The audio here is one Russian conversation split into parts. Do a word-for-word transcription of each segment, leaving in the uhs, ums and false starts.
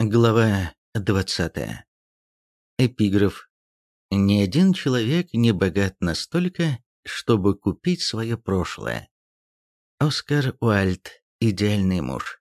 Глава двадцатая. Эпиграф. Ни один человек не богат настолько, чтобы купить свое прошлое. Оскар Уальд. Идеальный муж.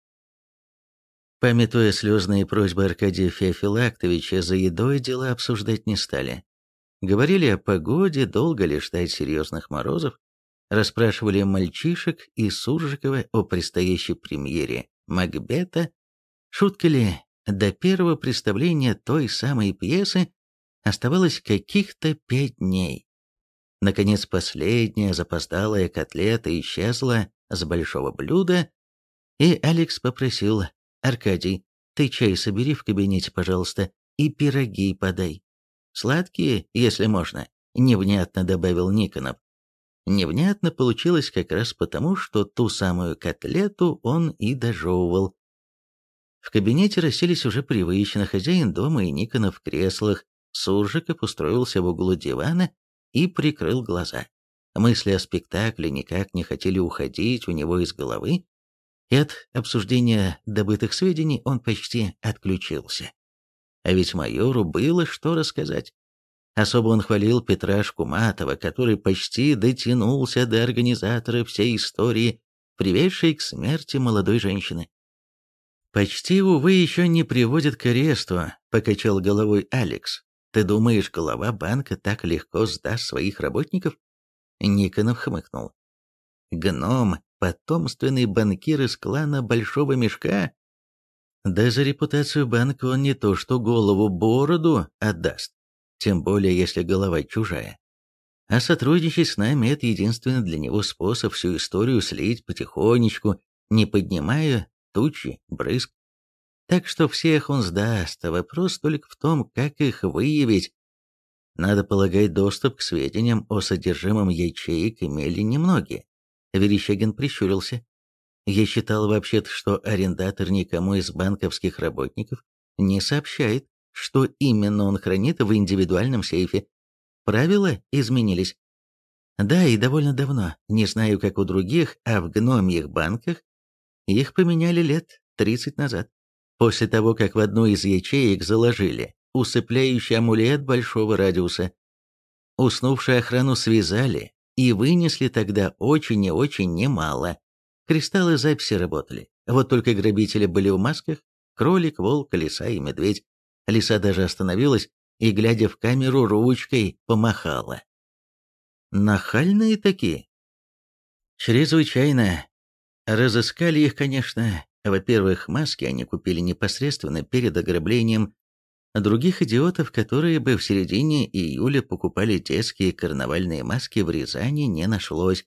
Памятуя слезные просьбы Аркадия Феофилактовича, за едой дела обсуждать не стали. Говорили о погоде, долго ли ждать серьезных морозов, расспрашивали мальчишек и Суржикова о предстоящей премьере Макбета. Шутка ли, до первого представления той самой пьесы оставалось каких-то пять дней. Наконец, последняя запоздалая котлета исчезла с большого блюда, и Алекс попросил: «Аркадий, ты чай собери в кабинете, пожалуйста, и пироги подай. Сладкие, если можно», — невнятно добавил Никонов. Невнятно получилось как раз потому, что ту самую котлету он и дожевывал. В кабинете расселись уже привычно хозяин дома и Никонов в креслах. Суржиков устроился в углу дивана и прикрыл глаза. Мысли о спектакле никак не хотели уходить у него из головы, и от обсуждения добытых сведений он почти отключился. А ведь майору было что рассказать. Особо он хвалил Петра Шкуматова, который почти дотянулся до организатора всей истории, приведшей к смерти молодой женщины. «Почти, увы, еще не приводит к аресту», — покачал головой Алекс. «Ты думаешь, глава банка так легко сдаст своих работников?» Никонов хмыкнул. «Гном, потомственный банкир из клана Большого Мешка? Да за репутацию банка он не то что голову, бороду отдаст, тем более если голова чужая. А сотрудничать с нами — это единственный для него способ всю историю слить потихонечку, не поднимая тучи, брызг. Так что всех он сдаст, а вопрос только в том, как их выявить. Надо полагать, доступ к сведениям о содержимом ячеек имели немногие». Верещагин прищурился. «Я считал вообще-то, что арендатор никому из банковских работников не сообщает, что именно он хранит в индивидуальном сейфе. Правила изменились. Да, и довольно давно. Не знаю, как у других, а в гномьих банках их поменяли лет тридцать назад. После того, как в одну из ячеек заложили усыпляющий амулет большого радиуса. Уснувшую охрану связали и вынесли тогда очень и очень немало. Кристаллы записи работали. Вот только грабители были в масках: кролик, волк, лиса и медведь. Лиса даже остановилась и, глядя в камеру, ручкой помахала. Нахальные такие. Чрезвычайно. Разыскали их, конечно. Во-первых, маски они купили непосредственно перед ограблением. Других идиотов, которые бы в середине июля покупали детские карнавальные маски, в Рязани не нашлось.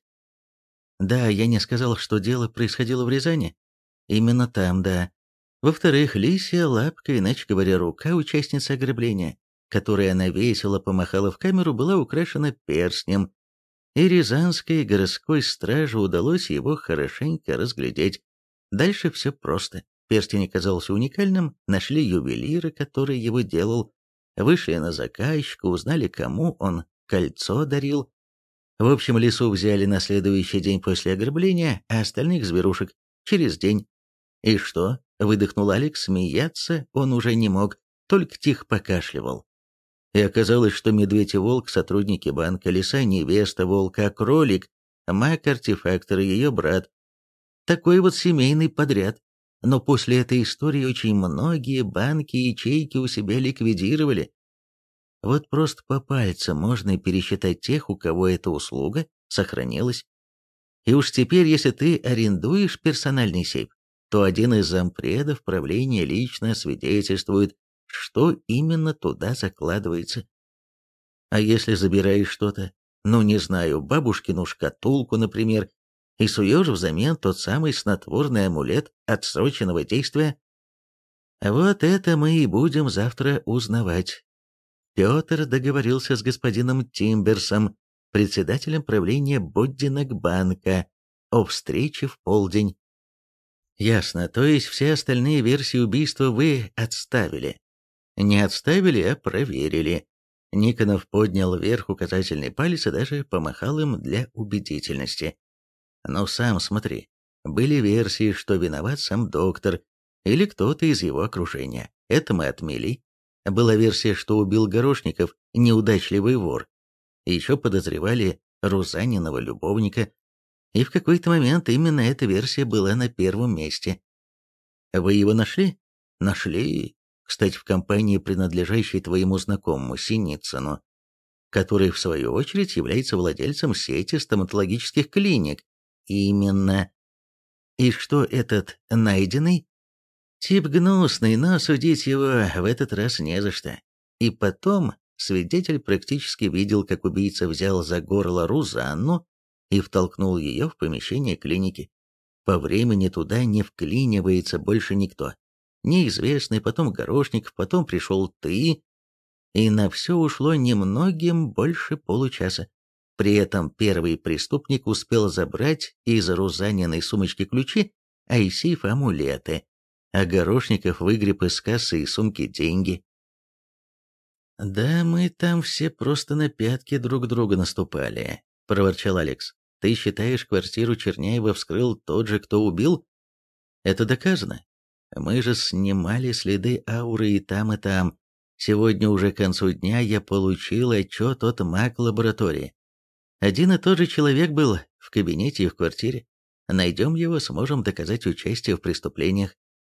Да, я не сказал, что дело происходило в Рязани. Именно там, да. Во-вторых, лисья лапка, иначе говоря, рука участницы ограбления, которой она весело помахала в камеру, была украшена перстнем, и рязанской городской страже удалось его хорошенько разглядеть. Дальше все просто. Перстень оказался уникальным, нашли ювелира, который его делал, вышли на заказчика, узнали, кому он кольцо дарил. В общем, лису взяли на следующий день после ограбления, а остальных зверушек через день. «И что?» — выдохнул Алекс. Смеяться он уже не мог, только тихо покашливал. И оказалось, что медведь и волк — сотрудники банка, лиса — невеста волка, а кролик — маг-артефактор и ее брат. Такой вот семейный подряд. Но после этой истории очень многие банки и ячейки у себя ликвидировали. Вот просто по пальцам можно пересчитать тех, у кого эта услуга сохранилась. И уж теперь, если ты арендуешь персональный сейф, то один из зампредов правления лично свидетельствует, что именно туда закладывается. А если забираешь что-то, ну не знаю, бабушкину шкатулку, например, и суешь взамен тот самый снотворный амулет отсроченного действия? Вот это мы и будем завтра узнавать. Петр договорился с господином Тимберсом, председателем правления Боддинок-банка, о встрече в полдень. Ясно, то есть все остальные версии убийства вы отставили. Не отставили, а проверили. Никонов поднял вверх указательный палец и даже помахал им для убедительности. Но сам смотри, были версии, что виноват сам доктор, или кто-то из его окружения. Это мы отмели. Была версия, что убил Горошников неудачливый вор. Еще подозревали Рузаниного любовника. И в какой-то момент именно эта версия была на первом месте. Вы его нашли? Нашли. Кстати, в компании, принадлежащей твоему знакомому Синицыну, который, в свою очередь, является владельцем сети стоматологических клиник. Именно. И что этот найденный? Тип гнусный, но судить его в этот раз не за что. И потом свидетель практически видел, как убийца взял за горло Рузанну и втолкнул ее в помещение клиники. По времени туда не вклинивается больше никто. Неизвестный, потом Горошников, потом пришел ты, и на все ушло немногим больше получаса. При этом первый преступник успел забрать из Рузаниной сумочки ключи, а из сейфа амулеты, а Горошников выгреб из кассы и сумки деньги. «Да мы там все просто на пятки друг друга наступали», — проворчал Алекс. «Ты считаешь, квартиру Черняева вскрыл тот же, кто убил? Это доказано. Мы же снимали следы ауры и там, и там. Сегодня уже к концу дня я получил отчет от маг-лаборатории. Один и тот же человек был в кабинете и в квартире. Найдем его, сможем доказать участие в преступлениях».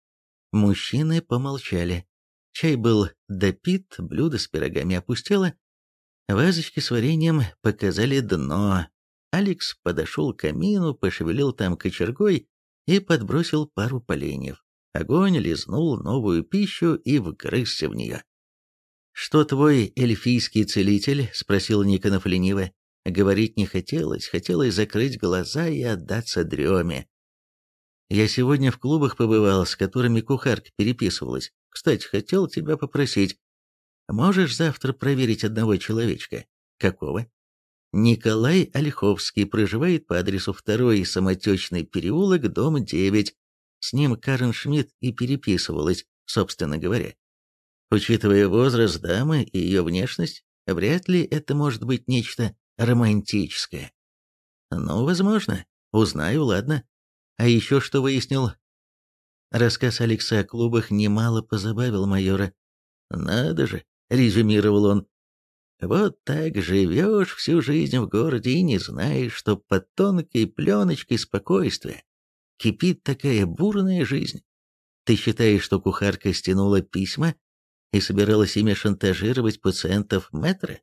Мужчины помолчали. Чай был допит, блюдо с пирогами опустело. Вазочки с вареньем показали дно. Алекс подошел к камину, пошевелил там кочергой и подбросил пару поленьев. Огонь лизнул новую пищу и вгрызся в нее. «Что твой эльфийский целитель?» — спросил Никонов лениво. Говорить не хотелось, хотелось закрыть глаза и отдаться дреме. «Я сегодня в клубах побывал, с которыми кухарка переписывалась. Кстати, хотел тебя попросить. Можешь завтра проверить одного человечка?» «Какого?» «Николай Ольховский, проживает по адресу второй Самотечный переулок, дом девять. С ним Карен Шмидт и переписывалась, собственно говоря. Учитывая возраст дамы и ее внешность, вряд ли это может быть нечто романтическое». «Ну, возможно. Узнаю, ладно. А еще что выяснил?» Рассказ Алекса о клубах немало позабавил майора. «Надо же», — резюмировал он, — «вот так живешь всю жизнь в городе и не знаешь, что под тонкой пленочкой спокойствия кипит такая бурная жизнь. Ты считаешь, что кухарка стянула письма и собиралась ими шантажировать пациентов метро?»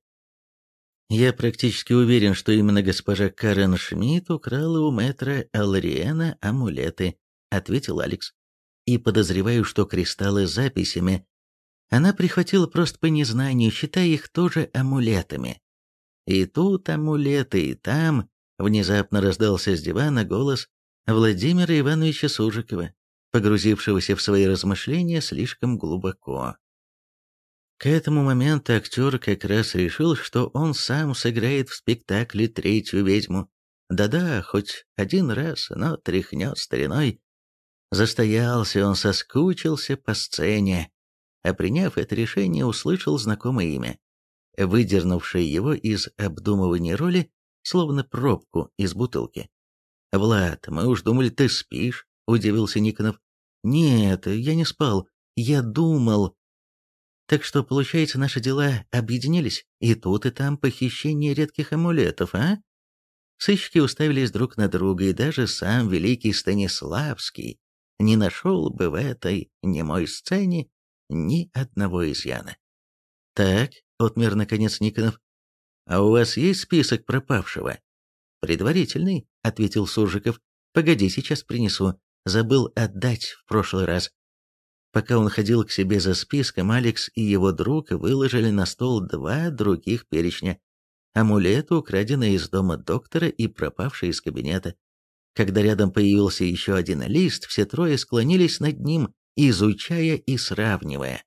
«Я практически уверен, что именно госпожа Карен Шмидт украла у мэтра Аллариэна амулеты», — ответил Алекс. «И подозреваю, что кристаллы с записями она прихватила просто по незнанию, считая их тоже амулетами. И тут амулеты, и там...» Внезапно раздался с дивана голос Владимира Ивановича Сужикова, погрузившегося в свои размышления слишком глубоко. К этому моменту актер как раз решил, что он сам сыграет в спектакле третью ведьму. Да-да, хоть один раз, но тряхнет стариной. Застоялся он, соскучился по сцене, а приняв это решение, услышал знакомое имя, выдернувшее его из обдумывания роли, словно пробку из бутылки. «Влад, мы уж думали, ты спишь», — удивился Никонов. «Нет, я не спал, я думал». «Так что, получается, наши дела объединились, и тут и там похищение редких амулетов, а?» Сыщики уставились друг на друга, и даже сам великий Станиславский не нашел бы в этой немой сцене ни одного изъяна. «Так», — отмер наконец Никонов, — «а у вас есть список пропавшего?» «Предварительный», — ответил Суржиков. «Погоди, сейчас принесу. Забыл отдать в прошлый раз». Пока он ходил к себе за списком, Алекс и его друг выложили на стол два других перечня. Амулеты, украденные из дома доктора и пропавшие из кабинета. Когда рядом появился еще один лист, все трое склонились над ним, изучая и сравнивая.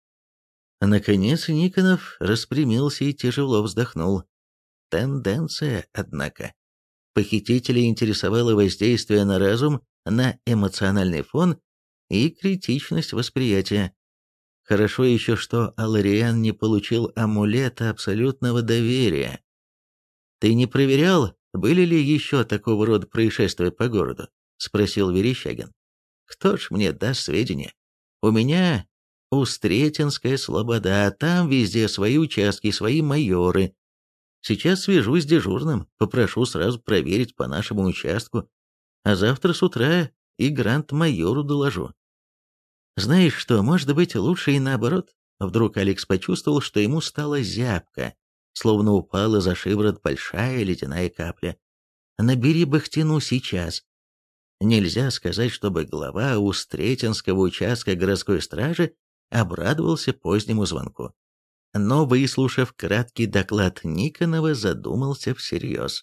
Наконец Никонов распрямился и тяжело вздохнул. Тенденция, однако. Похитителей интересовало воздействие на разум, на эмоциональный фон и критичность восприятия. Хорошо еще, что Аллариан не получил амулета абсолютного доверия. «Ты не проверял, были ли еще такого рода происшествия по городу?» — спросил Верещагин. кто ж мне даст сведения? У меня Устретинская слобода, а там везде свои участки, свои майоры. Сейчас свяжусь с дежурным, попрошу сразу проверить по нашему участку, а завтра с утра и грант-майору доложу. Знаешь что, может быть, лучше и наоборот. Вдруг Алекс почувствовал, что ему стало зябко, словно упала за шиворот большая ледяная капля. Набери Бахтину сейчас. Нельзя сказать, чтобы глава Устретинского участка городской стражи обрадовался позднему звонку. Но, выслушав краткий доклад Никонова, задумался всерьез.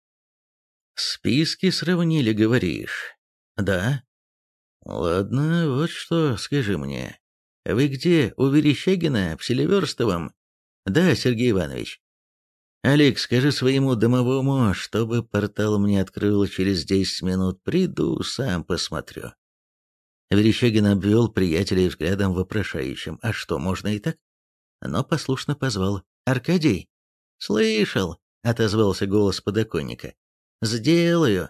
«Списки сравнили, говоришь?» «Да». «Ладно, вот что, скажи мне. Вы где, у Верещагина, в Селиверстовом?» «Да, Сергей Иванович». «Алекс, скажи своему домовому, чтобы портал мне открыл через десять минут. Приду, сам посмотрю». Верещагин обвел приятелей взглядом вопрошающим. «А что, можно и так?» Но послушно позвал. «Аркадий?» «Слышал», — отозвался голос подоконника. «Сделаю».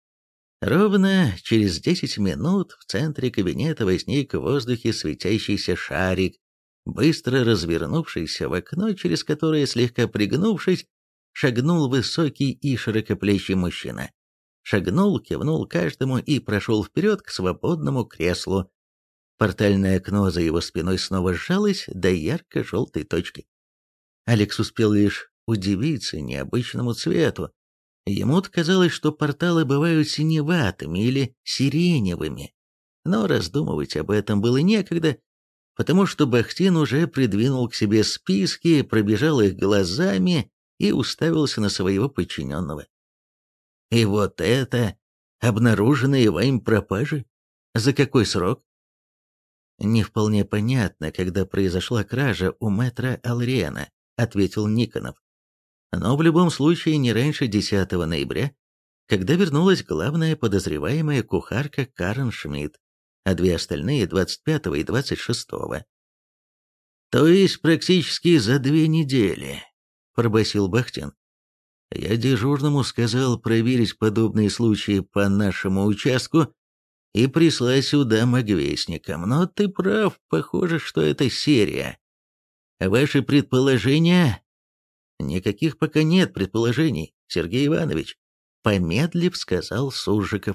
Ровно через десять минут в центре кабинета возник в воздухе светящийся шарик, быстро развернувшийся в окно, через которое, слегка пригнувшись, шагнул высокий и широкоплечий мужчина. Шагнул, кивнул каждому и прошел вперед к свободному креслу. Портальное окно за его спиной снова сжалось до ярко-желтой точки. Алекс успел лишь удивиться необычному цвету. Ему казалось, что порталы бывают синеватыми или сиреневыми. Но раздумывать об этом было некогда, потому что Бахтин уже придвинул к себе списки, пробежал их глазами и уставился на своего подчиненного. «И вот это обнаруженные вами пропажи? За какой срок?» «Не вполне понятно, когда произошла кража у мэтра Алриена», — ответил Никонов. «Но в любом случае не раньше десятого ноября, когда вернулась главная подозреваемая кухарка Карен Шмидт, а две остальные двадцать пятого и двадцать шестого. «То есть практически за две недели», — пробасил Бахтин. «Я дежурному сказал проверить подобные случаи по нашему участку и прислать сюда магвестникам, но ты прав, похоже, что это серия. Ваши предположения?» «Никаких пока нет предположений, Сергей Иванович», — помедлив сказал Суржиков.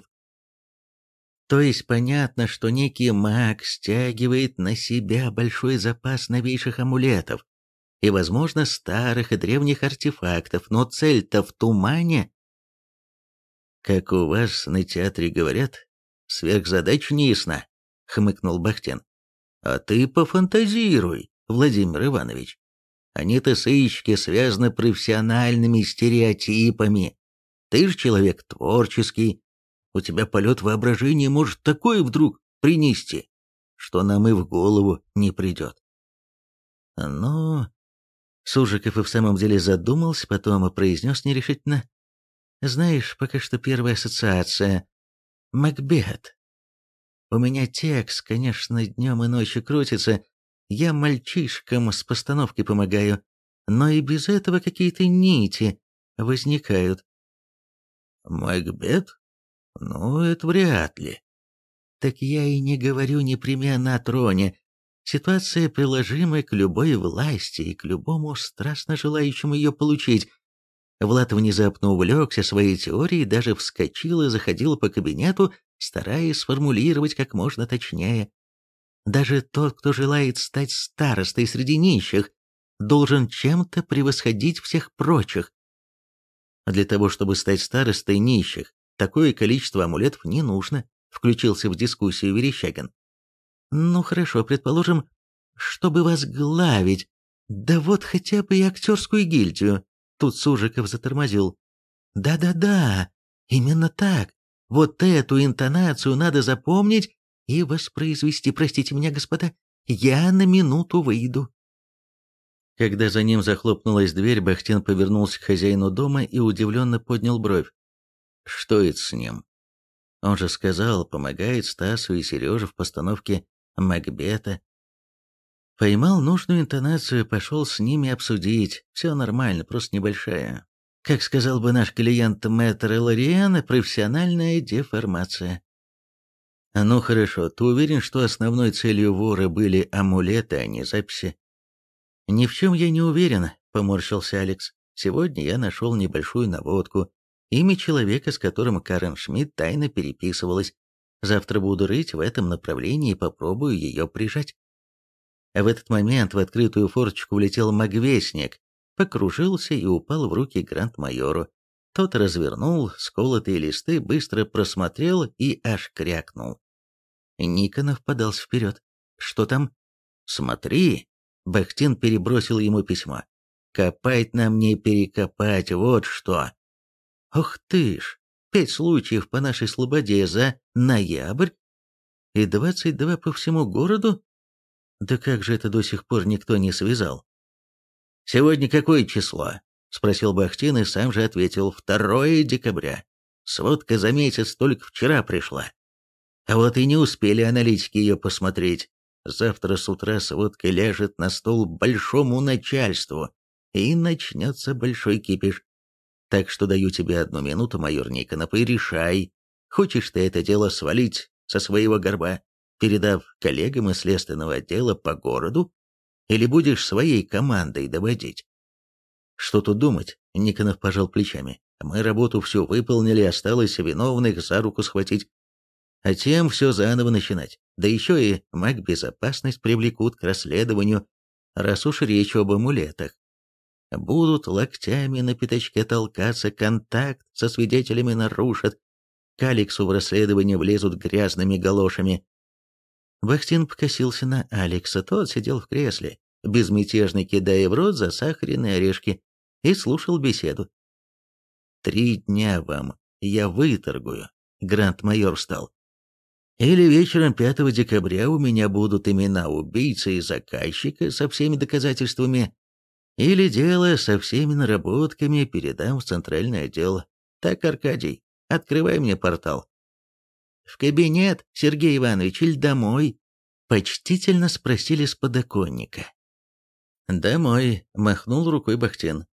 «То есть понятно, что некий маг стягивает на себя большой запас новейших амулетов и, возможно, старых и древних артефактов, но цель-то в тумане?» «Как у вас на театре говорят, сверхзадача не ясна», — хмыкнул Бахтин. «А ты пофантазируй, Владимир Иванович. Они-то сыщики связаны профессиональными стереотипами. Ты же человек творческий. У тебя полет воображения может такое вдруг принести, что нам и в голову не придет». «Ну...» Суржиков и в самом деле задумался, потом и произнес нерешительно. «Знаешь, пока что первая ассоциация. Макбет. У меня текст, конечно, днем и ночью крутится. Я мальчишкам с постановкой помогаю, но и без этого какие-то нити возникают». «Макбет? Ну, это вряд ли». «Так я и не говорю непременно о троне. Ситуация приложима к любой власти и к любому страстно желающему ее получить». Влад внезапно увлекся своей теорией, даже вскочил и заходил по кабинету, стараясь сформулировать как можно точнее. Даже тот, кто желает стать старостой среди нищих, должен чем-то превосходить всех прочих. Для того, чтобы стать старостой нищих, такое количество амулетов не нужно, включился в дискуссию Верещагин. Ну хорошо, предположим, чтобы возглавить, да вот хотя бы и актерскую гильдию. Тут Суржиков затормозил. Да-да-да, именно так. Вот эту интонацию надо запомнить и воспроизвести. Простите меня, господа, я на минуту выйду. Когда за ним захлопнулась дверь, Бахтин повернулся к хозяину дома и удивленно поднял бровь. Что это с ним? Он же сказал, помогает Стасу и Сереже в постановке Макбета. Поймал нужную интонацию, пошел с ними обсудить. Все нормально, просто небольшая. Как сказал бы наш клиент мэтр Элариен, профессиональная деформация. Ну хорошо, ты уверен, что основной целью вора были амулеты, а не записи? Ни в чем я не уверен, поморщился Алекс. Сегодня я нашел небольшую наводку. Имя человека, с которым Карен Шмидт тайно переписывалась. Завтра буду рыть в этом направлении и попробую ее прижать. А в этот момент в открытую форточку влетел магвестник, покружился и упал в руки гранд-майору. Тот развернул сколотые листы, быстро просмотрел и аж крякнул. Никонов подался вперед. «Что там?» «Смотри!» Бахтин перебросил ему письмо. «Копать нам не перекопать, вот что!» «Ох ты ж! Пять случаев по нашей слободе за ноябрь и двадцать два по всему городу? Да как же это до сих пор никто не связал?» «Сегодня какое число?» — спросил Бахтин и сам же ответил. «Второе декабря. Сводка за месяц только вчера пришла. А вот и не успели аналитики ее посмотреть. Завтра с утра сводка ляжет на стол большому начальству, и начнется большой кипиш. Так что даю тебе одну минуту, майор Никонов, и решай, хочешь ты это дело свалить со своего горба, передав коллегам из следственного отдела по городу, или будешь своей командой доводить?» «Что тут думать?» — Никонов пожал плечами. «Мы работу всю выполнили, осталось виновных за руку схватить. А тем все заново начинать. Да еще и магбезопасность привлекут к расследованию, раз уж речь об амулетах. Будут локтями на пятачке толкаться, контакт со свидетелями нарушат, к Алексу в расследование влезут грязными галошами». Бахтин покосился на Алекса, тот сидел в кресле, безмятежно кидая в рот засахаренные орешки, и слушал беседу. «Три дня вам, я выторгую», — гранд-майор встал. «Или вечером пятого декабря у меня будут имена убийцы и заказчика со всеми доказательствами, или дело со всеми наработками передам в центральный отдел. Так, Аркадий, открывай мне портал». «В кабинет, Сергей Иванович, или домой?» — почтительно спросили с подоконника. «Домой», — махнул рукой Бахтин.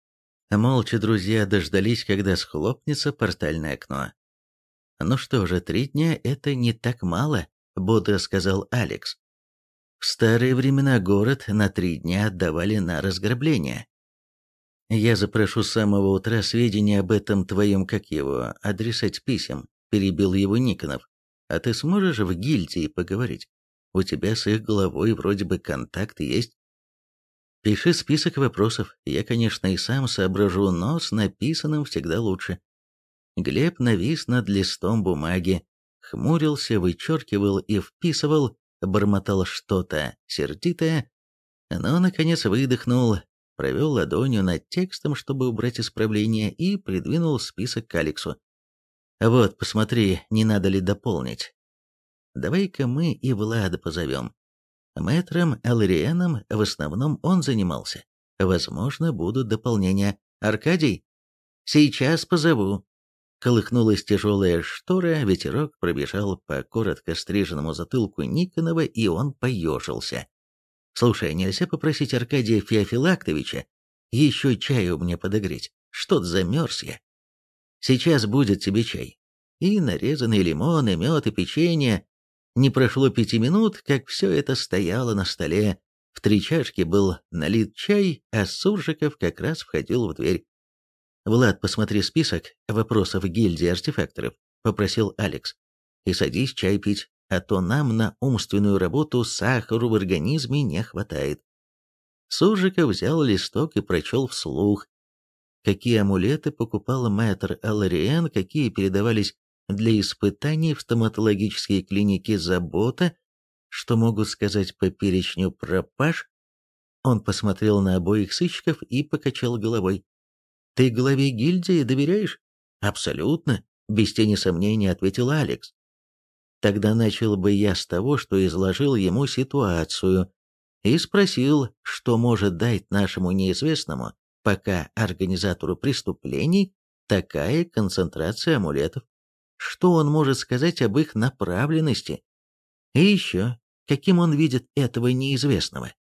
Молча друзья дождались, когда схлопнется портальное окно. «Ну что же, три дня — это не так мало», — бодро сказал Алекс. «В старые времена город на три дня отдавали на разграбление. Я запрошу с самого утра сведения об этом твоем, как его, адресать писем», — перебил его Никонов. «А ты сможешь в гильдии поговорить? У тебя с их головой вроде бы контакт есть». «Пиши список вопросов. Я, конечно, и сам соображу, но с написанным всегда лучше». Глеб навис над листом бумаги, хмурился, вычеркивал и вписывал, бормотал что-то сердитое, но, наконец, выдохнул, провел ладонью над текстом, чтобы убрать исправления, и придвинул список к Алексу. «Вот, посмотри, не надо ли дополнить? Давай-ка мы и Влада позовем. Мэтром Алариеном в основном он занимался. Возможно, будут дополнения. Аркадий? Сейчас позову». Колыхнулась тяжелая штора, ветерок пробежал по коротко стриженному затылку Никонова, и он поежился. «Слушай, нельзя попросить Аркадия Феофилактовича еще чаю мне подогреть? Что-то замерз я. Сейчас будет тебе чай. И нарезанный лимон, и мед, и печенье». Не прошло пяти минут, как все это стояло на столе. В три чашки был налит чай, а Суржиков как раз входил в дверь. «Влад, посмотри список вопросов гильдии артефакторов», — попросил Алекс. «И садись чай пить, а то нам на умственную работу сахару в организме не хватает». Суржиков взял листок и прочел вслух. Какие амулеты покупал мэтр Алариен, какие передавались для испытаний в стоматологической клинике «Забота», что могут сказать по перечню пропаж. Он посмотрел на обоих сыщиков и покачал головой. «Ты главе гильдии доверяешь?» «Абсолютно», — без тени сомнения ответил Алекс. «Тогда начал бы я с того, что изложил ему ситуацию и спросил, что может дать нашему неизвестному, пока организатору преступлений, такая концентрация амулетов. Что он может сказать об их направленности? И еще, каким он видит этого неизвестного?»